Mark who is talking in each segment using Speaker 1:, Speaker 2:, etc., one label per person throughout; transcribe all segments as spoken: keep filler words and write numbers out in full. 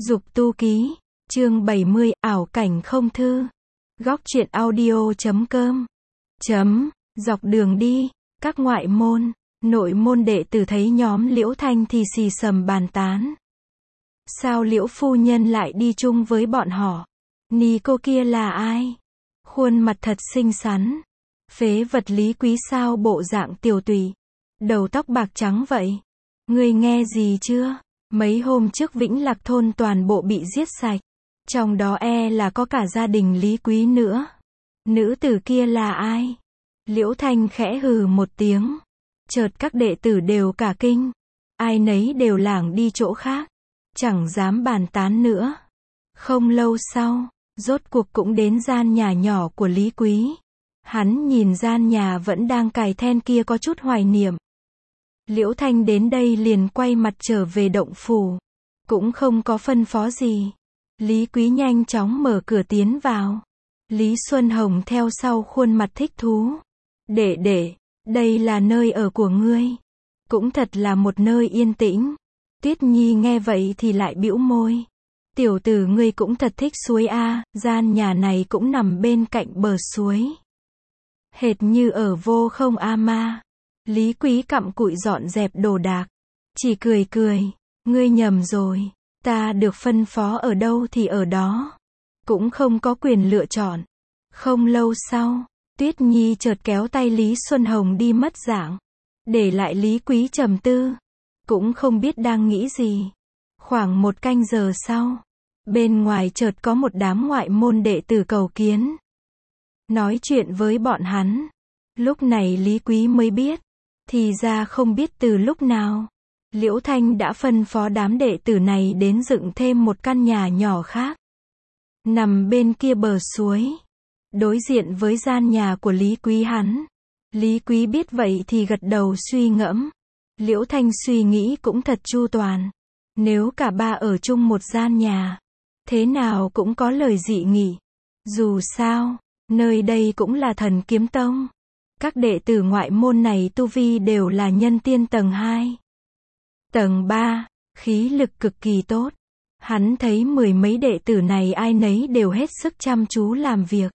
Speaker 1: Dục tu ký, chương bảy mươi, ảo cảnh không thư. Góc truyện audio chấm com. Chấm, dọc đường đi, các ngoại môn, nội môn đệ tử thấy nhóm Liễu Thanh thì xì xầm bàn tán. Sao Liễu phu nhân lại đi chung với bọn họ? Ni cô kia là ai? Khuôn mặt thật xinh xắn. Phế vật Lý Quý sao bộ dạng tiều tụy, đầu tóc bạc trắng vậy? Ngươi nghe gì chưa? Mấy hôm trước Vĩnh Lạc thôn toàn bộ bị giết sạch. Trong đó e là có cả gia đình Lý Quý nữa. Nữ tử kia là ai? Liễu Thanh khẽ hừ một tiếng. Chợt các đệ tử đều cả kinh. Ai nấy đều lảng đi chỗ khác. Chẳng dám bàn tán nữa. Không lâu sau, rốt cuộc cũng đến gian nhà nhỏ của Lý Quý. Hắn nhìn gian nhà vẫn đang cài then kia có chút hoài niệm. Liễu Thanh đến đây liền quay mặt trở về động phủ. Cũng không có phân phó gì. Lý Quý nhanh chóng mở cửa tiến vào. Lý Xuân Hồng theo sau khuôn mặt thích thú. Đệ đệ, đây là nơi ở của ngươi. Cũng thật là một nơi yên tĩnh. Tuyết Nhi nghe vậy thì lại bĩu môi. Tiểu tử ngươi cũng thật thích suối a, gian nhà này cũng nằm bên cạnh bờ suối. Hệt như ở Vô Không A Ma. Lý Quý cặm cụi dọn dẹp đồ đạc. Chỉ cười cười, ngươi nhầm rồi. Ta được phân phó ở đâu thì ở đó. Cũng không có quyền lựa chọn. Không lâu sau, Tuyết Nhi chợt kéo tay Lý Xuân Hồng đi mất dạng. Để lại Lý Quý trầm tư. Cũng không biết đang nghĩ gì. Khoảng một canh giờ sau, bên ngoài chợt có một đám ngoại môn đệ tử cầu kiến. Nói chuyện với bọn hắn. Lúc này Lý Quý mới biết. Thì ra không biết từ lúc nào, Liễu Thanh đã phân phó đám đệ tử này đến dựng thêm một căn nhà nhỏ khác. Nằm bên kia bờ suối. Đối diện với gian nhà của Lý Quý hắn. Lý Quý biết vậy thì gật đầu suy ngẫm. Liễu Thanh suy nghĩ cũng thật chu toàn. Nếu cả ba ở chung một gian nhà, thế nào cũng có lời dị nghị. Dù sao, nơi đây cũng là Thần Kiếm Tông. Các đệ tử ngoại môn này tu vi đều là nhân tiên tầng hai. Tầng ba, khí lực cực kỳ tốt. Hắn thấy mười mấy đệ tử này ai nấy đều hết sức chăm chú làm việc.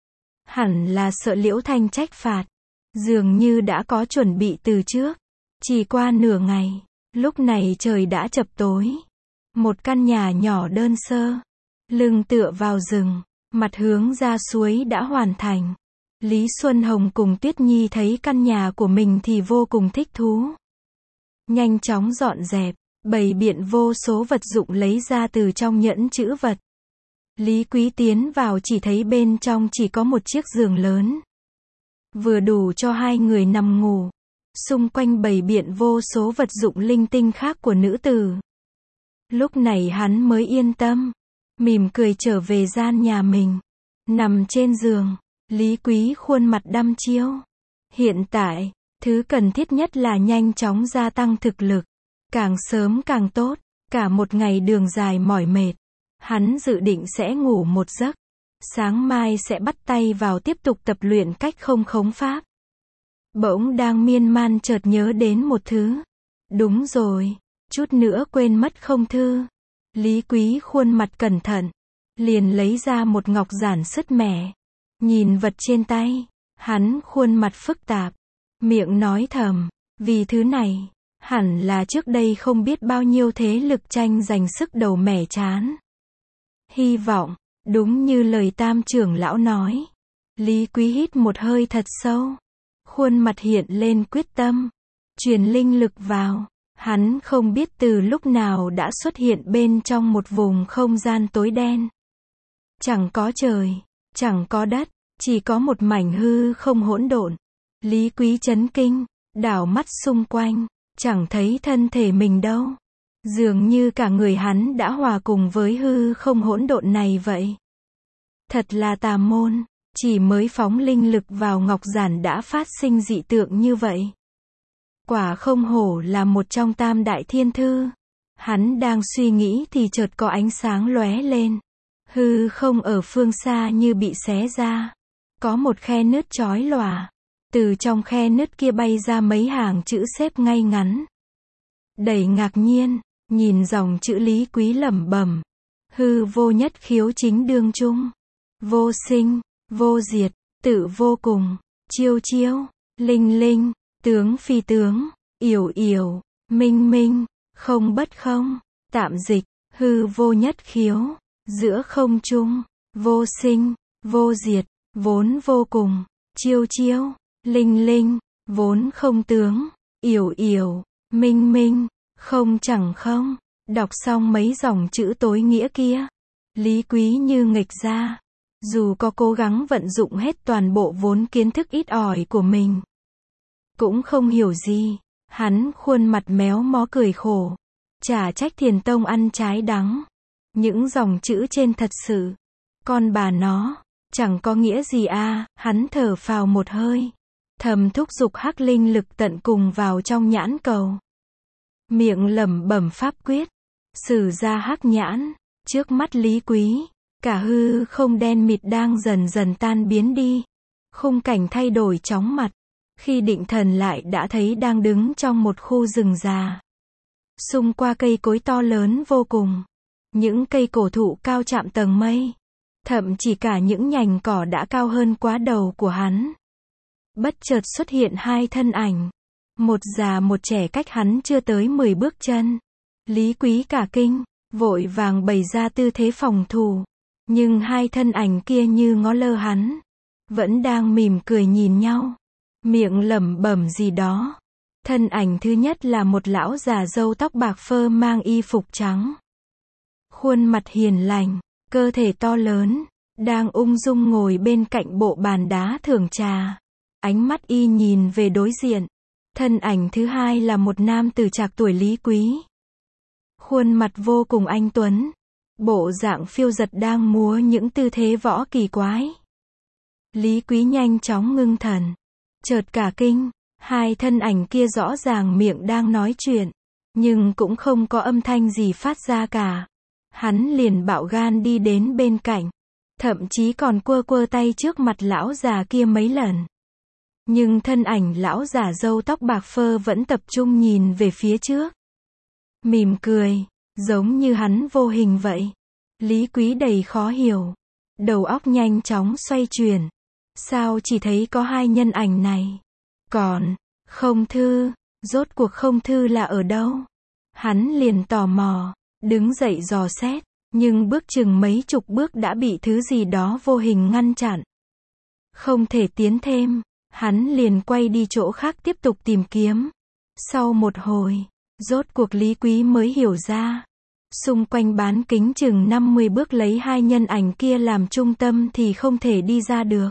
Speaker 1: Hẳn là sợ Liễu Thanh trách phạt. Dường như đã có chuẩn bị từ trước. Chỉ qua nửa ngày, lúc này trời đã chập tối. Một căn nhà nhỏ đơn sơ, lưng tựa vào rừng, mặt hướng ra suối đã hoàn thành. Lý Xuân Hồng cùng Tuyết Nhi thấy căn nhà của mình thì vô cùng thích thú. Nhanh chóng dọn dẹp, bày biện vô số vật dụng lấy ra từ trong nhẫn trữ vật. Lý Quý tiến vào chỉ thấy bên trong chỉ có một chiếc giường lớn. Vừa đủ cho hai người nằm ngủ. Xung quanh bày biện vô số vật dụng linh tinh khác của nữ tử. Lúc này hắn mới yên tâm. Mỉm cười trở về gian nhà mình. Nằm trên giường. Lý Quý khuôn mặt đăm chiêu. Hiện tại, thứ cần thiết nhất là nhanh chóng gia tăng thực lực. Càng sớm càng tốt. Cả một ngày đường dài mỏi mệt. Hắn dự định sẽ ngủ một giấc. Sáng mai sẽ bắt tay vào tiếp tục tập luyện cách không khống pháp. Bỗng đang miên man chợt nhớ đến một thứ. Đúng rồi, chút nữa quên mất không thư. Lý Quý khuôn mặt cẩn thận. Liền lấy ra một ngọc giản sứt mẻ. Nhìn vật trên tay, hắn khuôn mặt phức tạp, miệng nói thầm, vì thứ này, hẳn là trước đây không biết bao nhiêu thế lực tranh giành sức đầu mẻ chán. Hy vọng, đúng như lời Tam trưởng lão nói. Lý Quý hít một hơi thật sâu, khuôn mặt hiện lên quyết tâm, truyền linh lực vào. Hắn không biết từ lúc nào đã xuất hiện bên trong một vùng không gian tối đen. Chẳng có trời. Chẳng có đất, chỉ có một mảnh hư không hỗn độn. Lý Quý chấn kinh, đảo mắt xung quanh, chẳng thấy thân thể mình đâu. Dường như cả người hắn đã hòa cùng với hư không hỗn độn này vậy. Thật là tà môn, chỉ mới phóng linh lực vào ngọc giản đã phát sinh dị tượng như vậy. Quả không hổ là một trong tam đại thiên thư. Hắn đang suy nghĩ thì chợt có ánh sáng lóe lên. Hư không ở phương xa như bị xé ra. Có một khe nứt chói lòa. Từ trong khe nứt kia bay ra mấy hàng chữ xếp ngay ngắn. Đầy ngạc nhiên, nhìn dòng chữ Lý Quý lẩm bẩm. hư vô nhất khiếu chính đương trung, vô sinh, vô diệt, tự vô cùng, chiêu chiêu, linh linh, tướng phi tướng, yểu yểu, minh minh, không bất không, tạm dịch, hư vô nhất khiếu, giữa không trung, vô sinh, vô diệt, vốn vô cùng, chiêu chiêu, linh linh, vốn không tướng, yểu yểu, minh minh, không chẳng không. Đọc xong mấy dòng chữ tối nghĩa kia, Lý Quý như nghịch ra. Dù có cố gắng vận dụng hết toàn bộ vốn kiến thức ít ỏi của mình, cũng không hiểu gì. Hắn khuôn mặt méo mó cười khổ. Chả trách Thiền Tông ăn trái đắng. Những dòng chữ trên thật sự, con bà nó, chẳng có nghĩa gì à. Hắn thở phào một hơi, thầm thúc giục hắc linh lực tận cùng vào trong nhãn cầu. Miệng lẩm bẩm pháp quyết, sử ra hắc nhãn. Trước mắt Lý Quý, cả hư không đen mịt đang dần dần tan biến đi. Khung cảnh thay đổi chóng mặt. Khi định thần lại đã thấy đang đứng trong một khu rừng già. Xung qua cây cối to lớn vô cùng. Những cây cổ thụ cao chạm tầng mây. Thậm chỉ cả những nhành cỏ đã cao hơn quá đầu của hắn. Bất chợt xuất hiện hai thân ảnh. Một già một trẻ cách hắn chưa tới mười bước chân. Lý Quý cả kinh, vội vàng bày ra tư thế phòng thủ. Nhưng hai thân ảnh kia như ngó lơ hắn. Vẫn đang mỉm cười nhìn nhau. Miệng lẩm bẩm gì đó. Thân ảnh thứ nhất là một lão già râu tóc bạc phơ mang y phục trắng. Khuôn mặt hiền lành, cơ thể to lớn, đang ung dung ngồi bên cạnh bộ bàn đá thưởng trà. Ánh mắt y nhìn về đối diện. Thân ảnh thứ hai là một nam tử trạc tuổi Lý Quý. Khuôn mặt vô cùng anh tuấn. Bộ dạng phiêu giật đang múa những tư thế võ kỳ quái. Lý Quý nhanh chóng ngưng thần. Chợt cả kinh, hai thân ảnh kia rõ ràng miệng đang nói chuyện, nhưng cũng không có âm thanh gì phát ra cả. Hắn liền bạo gan đi đến bên cạnh, thậm chí còn quơ quơ tay trước mặt lão già kia mấy lần. Nhưng thân ảnh lão già râu tóc bạc phơ vẫn tập trung nhìn về phía trước. Mỉm cười, giống như hắn vô hình vậy. Lý Quý đầy khó hiểu, đầu óc nhanh chóng xoay chuyển. Sao chỉ thấy có hai nhân ảnh này? Còn, Không Thư, rốt cuộc Không Thư là ở đâu? Hắn liền tò mò, đứng dậy dò xét, nhưng bước chừng mấy chục bước đã bị thứ gì đó vô hình ngăn chặn. Không thể tiến thêm, hắn liền quay đi chỗ khác tiếp tục tìm kiếm. Sau một hồi, rốt cuộc Lý Quý mới hiểu ra. Xung quanh bán kính chừng năm mươi bước lấy hai nhân ảnh kia làm trung tâm thì không thể đi ra được.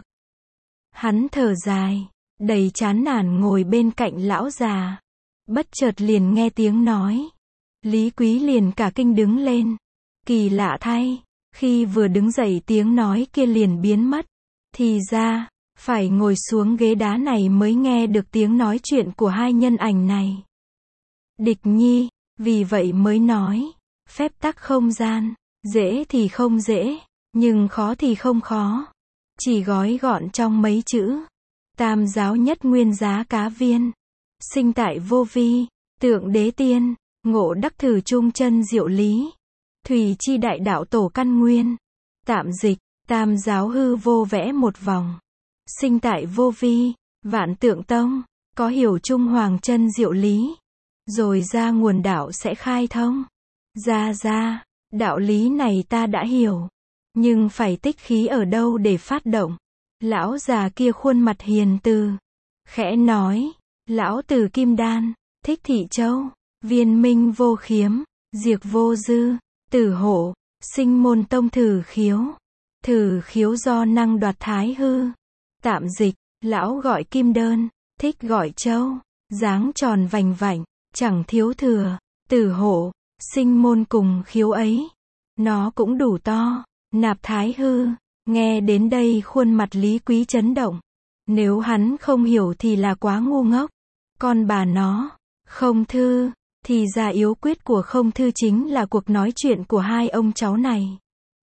Speaker 1: Hắn thở dài, đầy chán nản ngồi bên cạnh lão già. Bất chợt liền nghe tiếng nói. Lý Quý liền cả kinh đứng lên. Kỳ lạ thay, khi vừa đứng dậy tiếng nói kia liền biến mất. Thì ra, phải ngồi xuống ghế đá này mới nghe được tiếng nói chuyện của hai nhân ảnh này. Địch Nhi, vì vậy mới nói, phép tắc không gian, dễ thì không dễ, nhưng khó thì không khó. Chỉ gói gọn trong mấy chữ. Tam giáo nhất nguyên giá cá viên. Sinh tại vô vi, tượng đế tiên, ngộ đắc thử trung chân diệu lý. Thủy chi đại đạo tổ căn nguyên. Tạm dịch, tam giáo hư vô vẽ một vòng. Sinh tại vô vi, vạn tượng tông, có hiểu trung hoàng chân diệu lý. Rồi ra nguồn đạo sẽ khai thông. Ra ra, đạo lý này ta đã hiểu. Nhưng phải tích khí ở đâu để phát động? Lão già kia khuôn mặt hiền từ, khẽ nói, lão tử Kim Đan, Thích Thị Châu, Viên Minh vô khiếm, Diệt vô dư, Tử hộ, Sinh môn tông thử khiếu. Thử khiếu do năng đoạt thái hư. Tạm dịch, lão gọi Kim Đơn, Thích gọi Châu, dáng tròn vành vạnh, chẳng thiếu thừa. Tử hộ, sinh môn cùng khiếu ấy, nó cũng đủ to, nạp thái hư. Nghe đến đây khuôn mặt Lý Quý chấn động. Nếu hắn không hiểu thì là quá ngu ngốc. Con bà nó, Không Thư, thì ra yếu quyết của Không Thư chính là cuộc nói chuyện của hai ông cháu này.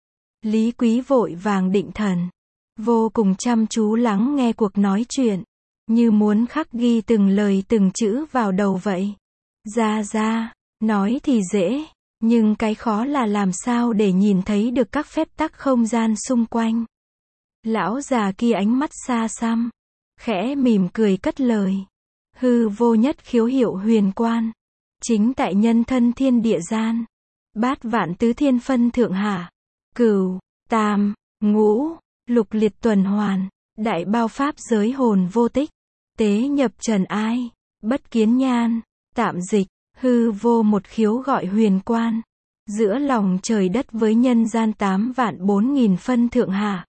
Speaker 1: Lý Quý vội vàng định thần, vô cùng chăm chú lắng nghe cuộc nói chuyện, như muốn khắc ghi từng lời từng chữ vào đầu vậy. Ra ra, nói thì dễ, Nhưng cái khó là làm sao để nhìn thấy được các phép tắc không gian xung quanh. Lão già kia ánh mắt xa xăm, khẽ mỉm cười cất lời. Hư vô nhất khiếu hiệu huyền quan. Chính tại nhân thân thiên địa gian. Bát vạn tứ thiên phân thượng hạ. Cửu, tam, ngũ, lục liệt tuần hoàn. Đại bao pháp giới hồn vô tích. Tế nhập trần ai. Bất kiến nhan. Tạm dịch. Hư vô một khiếu gọi huyền quan. Giữa lòng trời đất với nhân gian tám vạn bốn nghìn phân thượng hạ.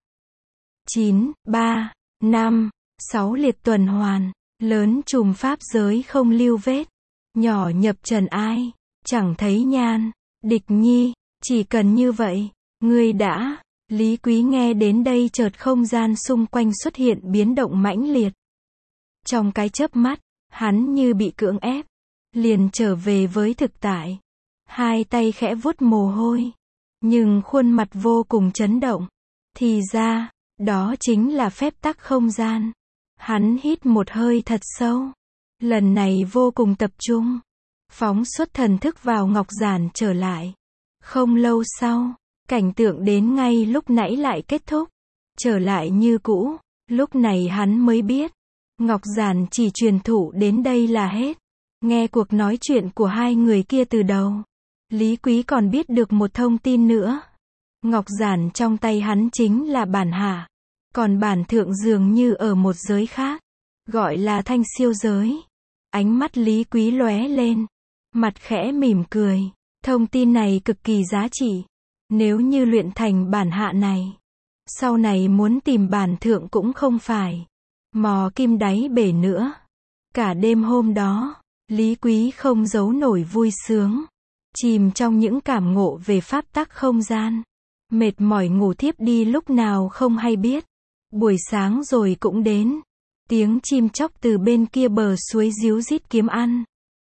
Speaker 1: chín, ba, năm, sáu liệt tuần hoàn. Lớn trùm pháp giới không lưu vết. Nhỏ nhập trần ai. Chẳng thấy nhan. Địch nhi. Chỉ cần như vậy. Ngươi đã. Lý Quý nghe đến đây chợt không gian xung quanh xuất hiện biến động mãnh liệt. Trong cái chớp mắt, hắn như bị cưỡng ép. Liền trở về với thực tại. Hai tay khẽ vuốt mồ hôi. Nhưng khuôn mặt vô cùng chấn động. Thì ra, đó chính là phép tắc không gian. Hắn hít một hơi thật sâu. Lần này vô cùng tập trung. Phóng xuất thần thức vào ngọc giản trở lại. Không lâu sau, cảnh tượng đến ngay lúc nãy lại kết thúc. Trở lại như cũ. Lúc này hắn mới biết. Ngọc giản chỉ truyền thụ đến đây là hết. Nghe cuộc nói chuyện của hai người kia từ đầu. Lý Quý còn biết được một thông tin nữa. Ngọc giản trong tay hắn chính là bản hạ. Còn bản thượng dường như ở một giới khác. Gọi là thanh siêu giới. Ánh mắt Lý Quý lóe lên. Mặt khẽ mỉm cười. Thông tin này cực kỳ giá trị. Nếu như luyện thành bản hạ này. Sau này muốn tìm bản thượng cũng không phải. Mò kim đáy bể nữa. Cả đêm hôm đó. Lý Quý không giấu nổi vui sướng. Chìm trong những cảm ngộ về pháp tắc không gian. Mệt mỏi ngủ thiếp đi lúc nào không hay biết. Buổi sáng rồi cũng đến. Tiếng chim chóc từ bên kia bờ suối ríu rít kiếm ăn.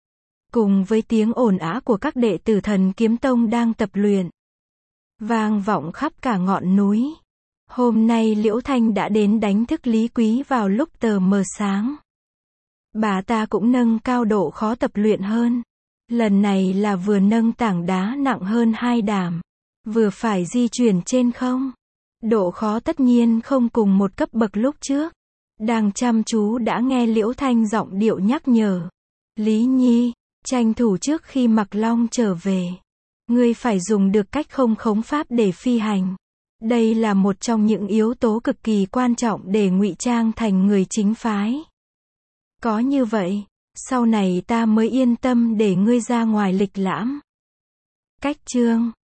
Speaker 1: Cùng với tiếng ồn ào của các đệ tử Thần Kiếm Tông đang tập luyện. Vang vọng khắp cả ngọn núi. Hôm nay Liễu Thanh đã đến đánh thức Lý Quý vào lúc tờ mờ sáng. Bà ta cũng nâng cao độ khó tập luyện hơn. Lần này là vừa nâng tảng đá nặng hơn hai đảm. Vừa phải di chuyển trên không. Độ khó tất nhiên không cùng một cấp bậc lúc trước. Đang chăm chú đã nghe Liễu Thanh giọng điệu nhắc nhở. Lý Nhi, tranh thủ trước khi Mặc Long trở về. Ngươi phải dùng được cách không khống pháp để phi hành. Đây là một trong những yếu tố cực kỳ quan trọng để ngụy trang thành người chính phái. Có như vậy, sau này ta mới yên tâm để ngươi ra ngoài lịch lãm. Cách chương